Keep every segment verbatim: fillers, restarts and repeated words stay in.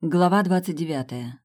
Глава двадцать девятая.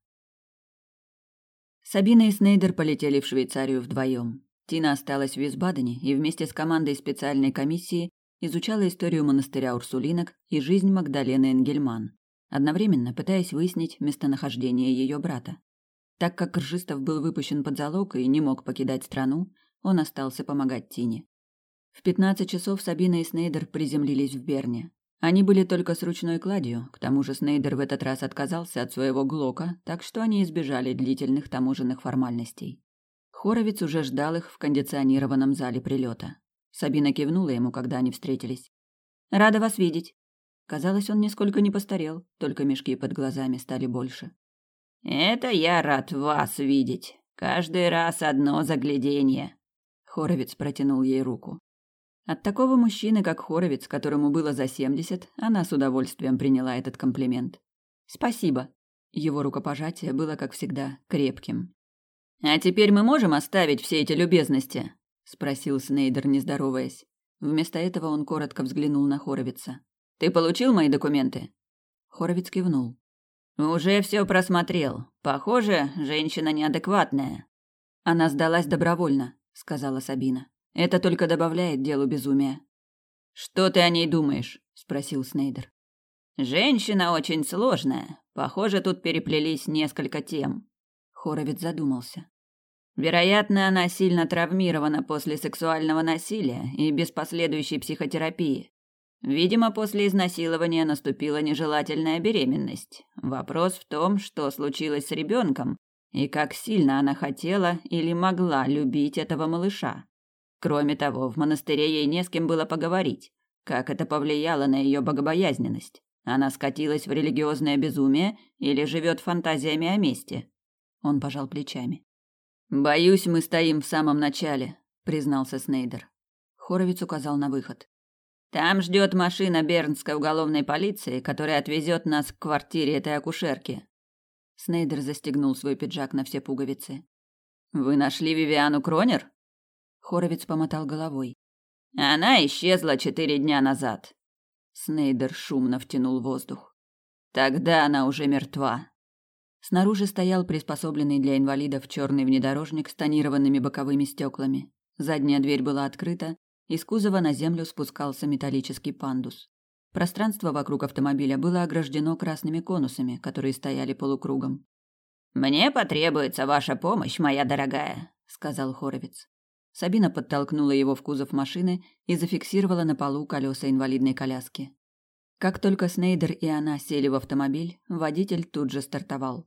Сабина и Снейдер полетели в Швейцарию вдвоем. Тина осталась в Висбадене и вместе с командой специальной комиссии изучала историю монастыря Урсулинок и жизнь Магдалены Энгельман, одновременно пытаясь выяснить местонахождение ее брата. Так как Ржистов был выпущен под залог и не мог покидать страну, он остался помогать Тине. В пятнадцать часов Сабина и Снейдер приземлились в Берне. Они были только с ручной кладью, к тому же Снейдер в этот раз отказался от своего глока, так что они избежали длительных таможенных формальностей. Хоровиц уже ждал их в кондиционированном зале прилета. Сабина кивнула ему, когда они встретились. «Рада вас видеть». Казалось, он нисколько не постарел, только мешки под глазами стали больше. «Это я рад вас видеть. Каждый раз одно загляденье». Хоровиц протянул ей руку. От такого мужчины, как Хоровиц, которому было за семьдесят, она с удовольствием приняла этот комплимент. «Спасибо». Его рукопожатие было, как всегда, крепким. «А теперь мы можем оставить все эти любезности?» – спросил Снейдер, не здороваясь. Вместо этого он коротко взглянул на Хоровица. «Ты получил мои документы?» Хоровиц кивнул. «Уже все просмотрел. Похоже, женщина неадекватная». «Она сдалась добровольно», – сказала Сабина. «Это только добавляет делу безумия». «Что ты о ней думаешь?» – спросил Снейдер. «Женщина очень сложная. Похоже, тут переплелись несколько тем». Хоровиц задумался. «Вероятно, она сильно травмирована после сексуального насилия и без последующей психотерапии. Видимо, после изнасилования наступила нежелательная беременность. Вопрос в том, что случилось с ребенком и как сильно она хотела или могла любить этого малыша. Кроме того, в монастыре ей не с кем было поговорить. Как это повлияло на ее богобоязненность? Она скатилась в религиозное безумие или живет фантазиями о мести?» Он пожал плечами. «Боюсь, мы стоим в самом начале», — признался Снейдер. Хоровиц указал на выход. «Там ждет машина бернской уголовной полиции, которая отвезет нас к квартире этой акушерки». Снейдер застегнул свой пиджак на все пуговицы. «Вы нашли Вивиану Кронер?» Хоровиц помотал головой. «Она исчезла четыре дня назад». Снейдер шумно втянул воздух. «Тогда она уже мертва». Снаружи стоял приспособленный для инвалидов черный внедорожник с тонированными боковыми стеклами. Задняя дверь была открыта, из кузова на землю спускался металлический пандус. Пространство вокруг автомобиля было ограждено красными конусами, которые стояли полукругом. «Мне потребуется ваша помощь, моя дорогая», — сказал Хоровиц. Сабина подтолкнула его в кузов машины и зафиксировала на полу колеса инвалидной коляски. Как только Снейдер и она сели в автомобиль, водитель тут же стартовал.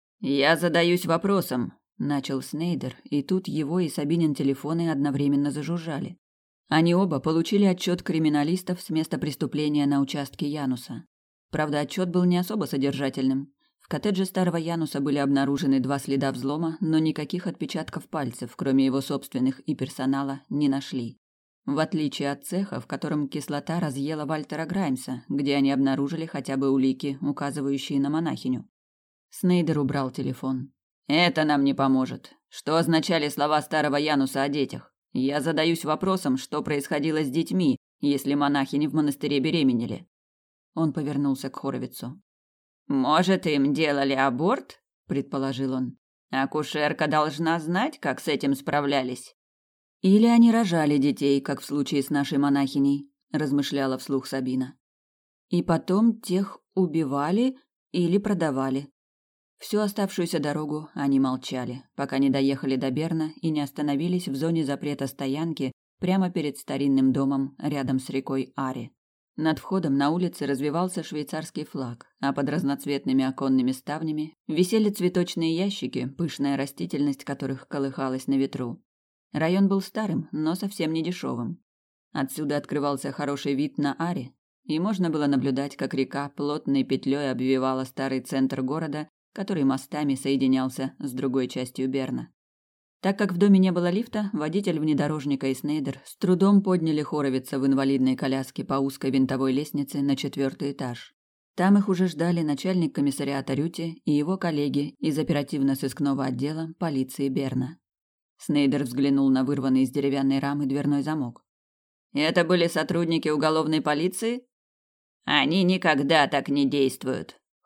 «Я задаюсь вопросом», – начал Снейдер, и тут его и Сабинин телефоны одновременно зажужжали. Они оба получили отчет криминалистов с места преступления на участке Януса. Правда, отчет был не особо содержательным. В коттедже старого Януса были обнаружены два следа взлома, но никаких отпечатков пальцев, кроме его собственных и персонала, не нашли. В отличие от цеха, в котором кислота разъела Вальтера Граймса, где они обнаружили хотя бы улики, указывающие на монахиню. Снейдер убрал телефон. «Это нам не поможет. Что означали слова старого Януса о детях? Я задаюсь вопросом, что происходило с детьми, если монахини в монастыре беременели». Он повернулся к Хоровицу. «Может, им делали аборт?» – предположил он. «Акушерка должна знать, как с этим справлялись». «Или они рожали детей, как в случае с нашей монахиней», – размышляла вслух Сабина. «И потом тех убивали или продавали». Всю оставшуюся дорогу они молчали, пока не доехали до Берна и не остановились в зоне запрета стоянки прямо перед старинным домом рядом с рекой Ари. Над входом на улице развевался швейцарский флаг, а под разноцветными оконными ставнями висели цветочные ящики, пышная растительность которых колыхалась на ветру. Район был старым, но совсем не дешевым. Отсюда открывался хороший вид на Ари, и можно было наблюдать, как река плотной петлей обвивала старый центр города, который мостами соединялся с другой частью Берна. Так как в доме не было лифта, водитель внедорожника и Снейдер с трудом подняли Хоровица в инвалидной коляске по узкой винтовой лестнице на четвертый этаж. Там их уже ждали начальник комиссариата Рюти и его коллеги из оперативно-сыскного отдела полиции Берна. Снейдер взглянул на вырванный из деревянной рамы дверной замок. «Это были сотрудники уголовной полиции?» «Они никогда так не действуют»,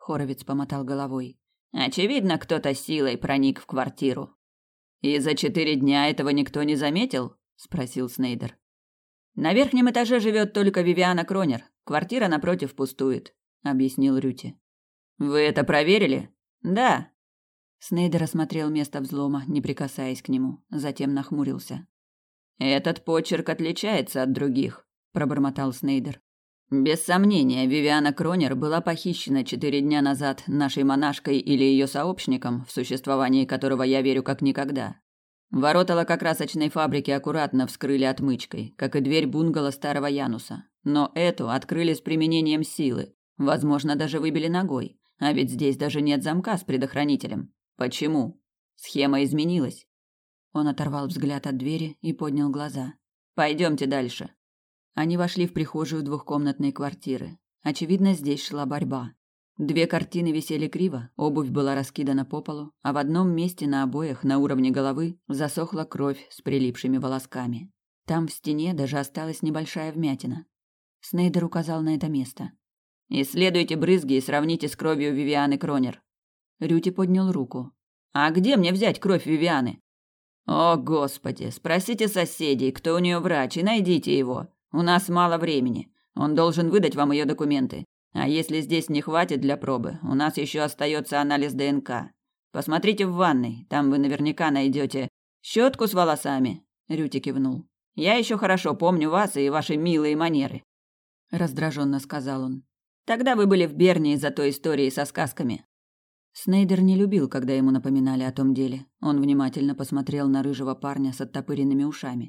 Хоровиц помотал головой. Очевидно, кто-то силой проник в квартиру. И за четыре дня этого никто не заметил? Спросил Снейдер. На верхнем этаже живет только Вивиана Кронер. Квартира напротив пустует, объяснил Рюти. Вы это проверили? Да. Снейдер осмотрел место взлома, не прикасаясь к нему, затем нахмурился. Этот почерк отличается от других, пробормотал Снейдер. Без сомнения, Вивиана Кронер была похищена четыре дня назад нашей монашкой или ее сообщником, в существовании которого я верю как никогда. Ворота лакокрасочной фабрики аккуратно вскрыли отмычкой, как и дверь бунгало старого Януса. Но эту открыли с применением силы, возможно, даже выбили ногой. А ведь здесь даже нет замка с предохранителем. Почему? Схема изменилась. Он оторвал взгляд от двери и поднял глаза. Пойдемте дальше. Они вошли в прихожую двухкомнатной квартиры. Очевидно, здесь шла борьба. Две картины висели криво, обувь была раскидана по полу, а в одном месте на обоях на уровне головы засохла кровь с прилипшими волосками. Там в стене даже осталась небольшая вмятина. Снейдер указал на это место. «Исследуйте брызги и сравните с кровью Вивианы Кронер». Рюти поднял руку. «А где мне взять кровь Вивианы?» «О, Господи, спросите соседей, кто у нее врач, и найдите его. У нас мало времени. Он должен выдать вам ее документы. А если здесь не хватит для пробы, у нас еще остается анализ ДНК. Посмотрите в ванной, там вы наверняка найдете щетку с волосами». Рюти кивнул. «Я еще хорошо помню вас и ваши милые манеры», — раздраженно сказал он. «Тогда вы были в Берне из-за той истории со сказками». Снейдер не любил, когда ему напоминали о том деле. Он внимательно посмотрел на рыжего парня с оттопыренными ушами.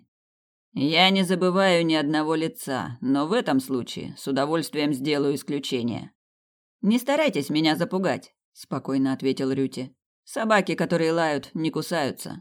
«Я не забываю ни одного лица, но в этом случае с удовольствием сделаю исключение». «Не старайтесь меня запугать», – спокойно ответил Рюти. «Собаки, которые лают, не кусаются».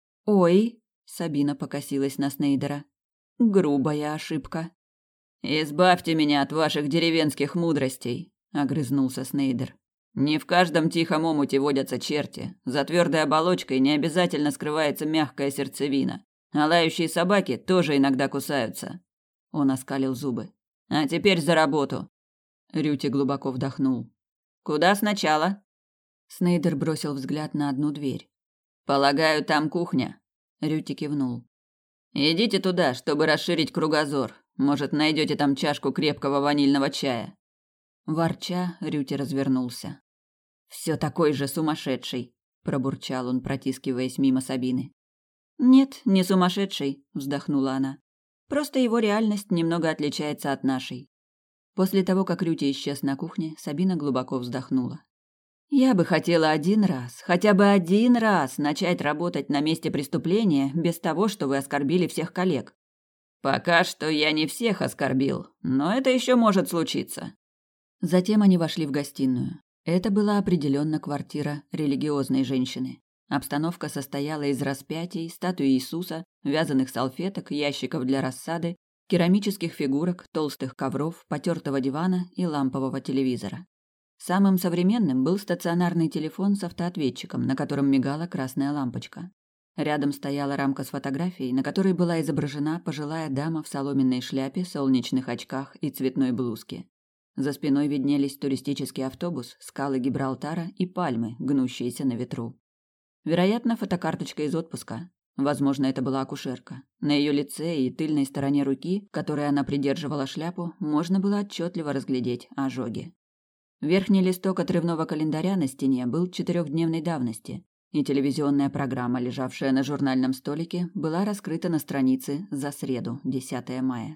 «Ой», – Сабина покосилась на Снейдера. «Грубая ошибка». «Избавьте меня от ваших деревенских мудростей», – огрызнулся Снейдер. «Не в каждом тихом омуте водятся черти. За твердой оболочкой не обязательно скрывается мягкая сердцевина. А лающие собаки тоже иногда кусаются». Он оскалил зубы. «А теперь за работу». Рюти глубоко вдохнул. «Куда сначала?» Снейдер бросил взгляд на одну дверь. «Полагаю, там кухня». Рюти кивнул. «Идите туда, чтобы расширить кругозор. Может, найдете там чашку крепкого ванильного чая». Ворча, Рюти развернулся. «Все такой же сумасшедший», – пробурчал он, протискиваясь мимо Сабины. «Нет, не сумасшедший», – вздохнула она. «Просто его реальность немного отличается от нашей». После того, как Рюти исчез на кухне, Сабина глубоко вздохнула. «Я бы хотела один раз, хотя бы один раз начать работать на месте преступления без того, что вы оскорбили всех коллег». «Пока что я не всех оскорбил, но это еще может случиться». Затем они вошли в гостиную. Это была определенно квартира религиозной женщины. Обстановка состояла из распятий, статуи Иисуса, вязаных салфеток, ящиков для рассады, керамических фигурок, толстых ковров, потертого дивана и лампового телевизора. Самым современным был стационарный телефон с автоответчиком, на котором мигала красная лампочка. Рядом стояла рамка с фотографией, на которой была изображена пожилая дама в соломенной шляпе, солнечных очках и цветной блузке. За спиной виднелись туристический автобус, скалы Гибралтара и пальмы, гнущиеся на ветру. Вероятно, фотокарточка из отпуска. Возможно, это была акушерка. На ее лице и тыльной стороне руки, которой она придерживала шляпу, можно было отчетливо разглядеть ожоги. Верхний листок отрывного календаря на стене был четырехдневной давности, и телевизионная программа, лежавшая на журнальном столике, была раскрыта на странице за среду, десятое мая.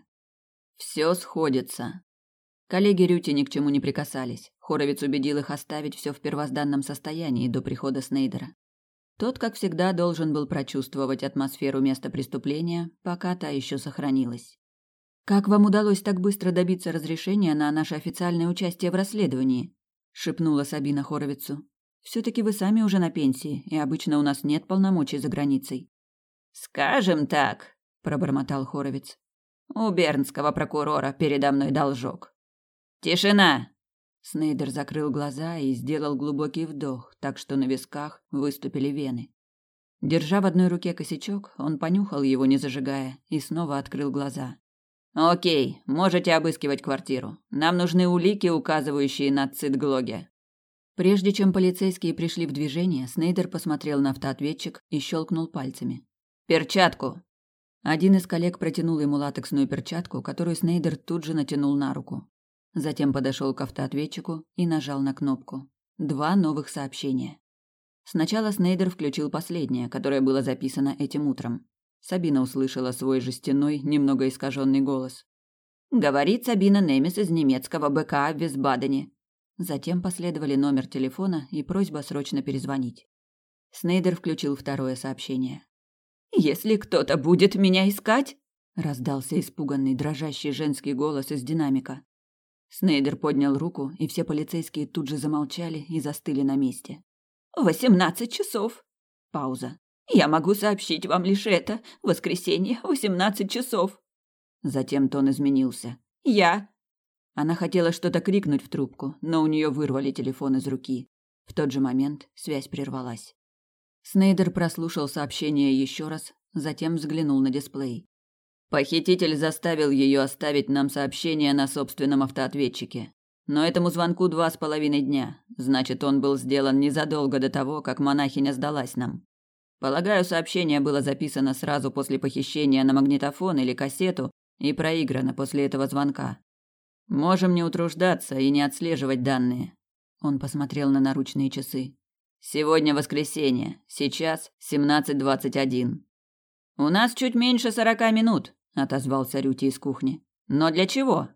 Все сходится. Коллеги Рюти ни к чему не прикасались. Хоровиц убедил их оставить все в первозданном состоянии до прихода Снейдера. Тот, как всегда, должен был прочувствовать атмосферу места преступления, пока та еще сохранилась. «Как вам удалось так быстро добиться разрешения на наше официальное участие в расследовании?» – шепнула Сабина Хоровицу. «Все-таки вы сами уже на пенсии, и обычно у нас нет полномочий за границей». «Скажем так», – пробормотал Хоровиц. «У бернского прокурора передо мной должок». «Тишина!» Снейдер закрыл глаза и сделал глубокий вдох, так что на висках выступили вены. Держа в одной руке косячок, он понюхал его, не зажигая, и снова открыл глаза. «Окей, можете обыскивать квартиру. Нам нужны улики, указывающие на Цитглоге». Прежде чем полицейские пришли в движение, Снейдер посмотрел на автоответчик и щелкнул пальцами. «Перчатку!» Один из коллег протянул ему латексную перчатку, которую Снейдер тут же натянул на руку. Затем подошел к автоответчику и нажал на кнопку. Два новых сообщения. Сначала Снейдер включил последнее, которое было записано этим утром. Сабина услышала свой жестяной, немного искаженный голос. «Говорит Сабина Немес из немецкого БК в Висбадене». Затем последовали номер телефона и просьба срочно перезвонить. Снейдер включил второе сообщение. «Если кто-то будет меня искать», — раздался испуганный, дрожащий женский голос из динамика. Снейдер поднял руку, и все полицейские тут же замолчали и застыли на месте. «Восемнадцать часов». Пауза. «Я могу сообщить вам лишь это. Воскресенье, восемнадцать часов». Затем тон изменился. «Я...» Она хотела что-то крикнуть в трубку, но у нее вырвали телефон из руки. В тот же момент связь прервалась. Снейдер прослушал сообщение еще раз, затем взглянул на дисплей. Похититель заставил ее оставить нам сообщение на собственном автоответчике. Но этому звонку два с половиной дня. Значит, он был сделан незадолго до того, как монахиня сдалась нам. Полагаю, сообщение было записано сразу после похищения на магнитофон или кассету и проиграно после этого звонка. Можем не утруждаться и не отслеживать данные. Он посмотрел на наручные часы. Сегодня воскресенье. Сейчас семнадцать двадцать один. У нас чуть меньше сорока минут, отозвался Рюти из кухни. Но для чего?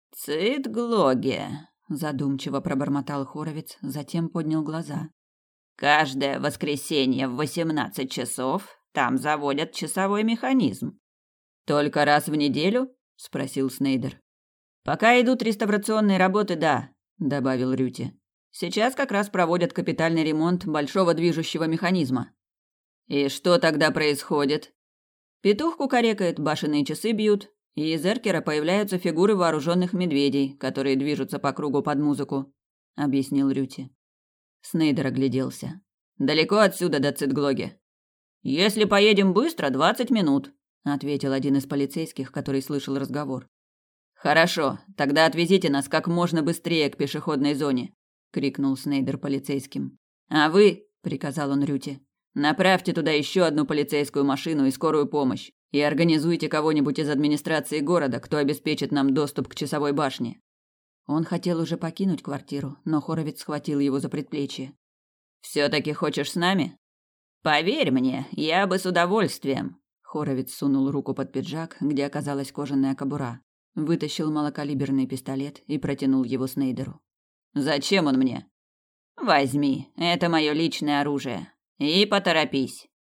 Цитглогия, задумчиво пробормотал Хоровец, затем поднял глаза. Каждое воскресенье в восемнадцать часов там заводят часовой механизм. Только раз в неделю? Спросил Снейдер. Пока идут реставрационные работы, да, добавил Рюти. Сейчас как раз проводят капитальный ремонт большого движущего механизма. И что тогда происходит? Петух кукарекает, башенные часы бьют, и из эркера появляются фигуры вооруженных медведей, которые движутся по кругу под музыку, объяснил Рюти. Снейдер огляделся. Далеко отсюда до Цитглоги. Если поедем быстро, двадцать минут, ответил один из полицейских, который слышал разговор. Хорошо, тогда отвезите нас как можно быстрее к пешеходной зоне, крикнул Снейдер полицейским. А вы, приказал он Рюти, направьте туда еще одну полицейскую машину и скорую помощь и организуйте кого-нибудь из администрации города, кто обеспечит нам доступ к часовой башне. Он хотел уже покинуть квартиру, но Хоровец схватил его за предплечье. Все-таки хочешь с нами? Поверь мне, я бы с удовольствием. Хоровец сунул руку под пиджак, где оказалась кожаная кобура, вытащил малокалиберный пистолет и протянул его Снейдеру. Зачем он мне? Возьми, это мое личное оружие. И поторопись.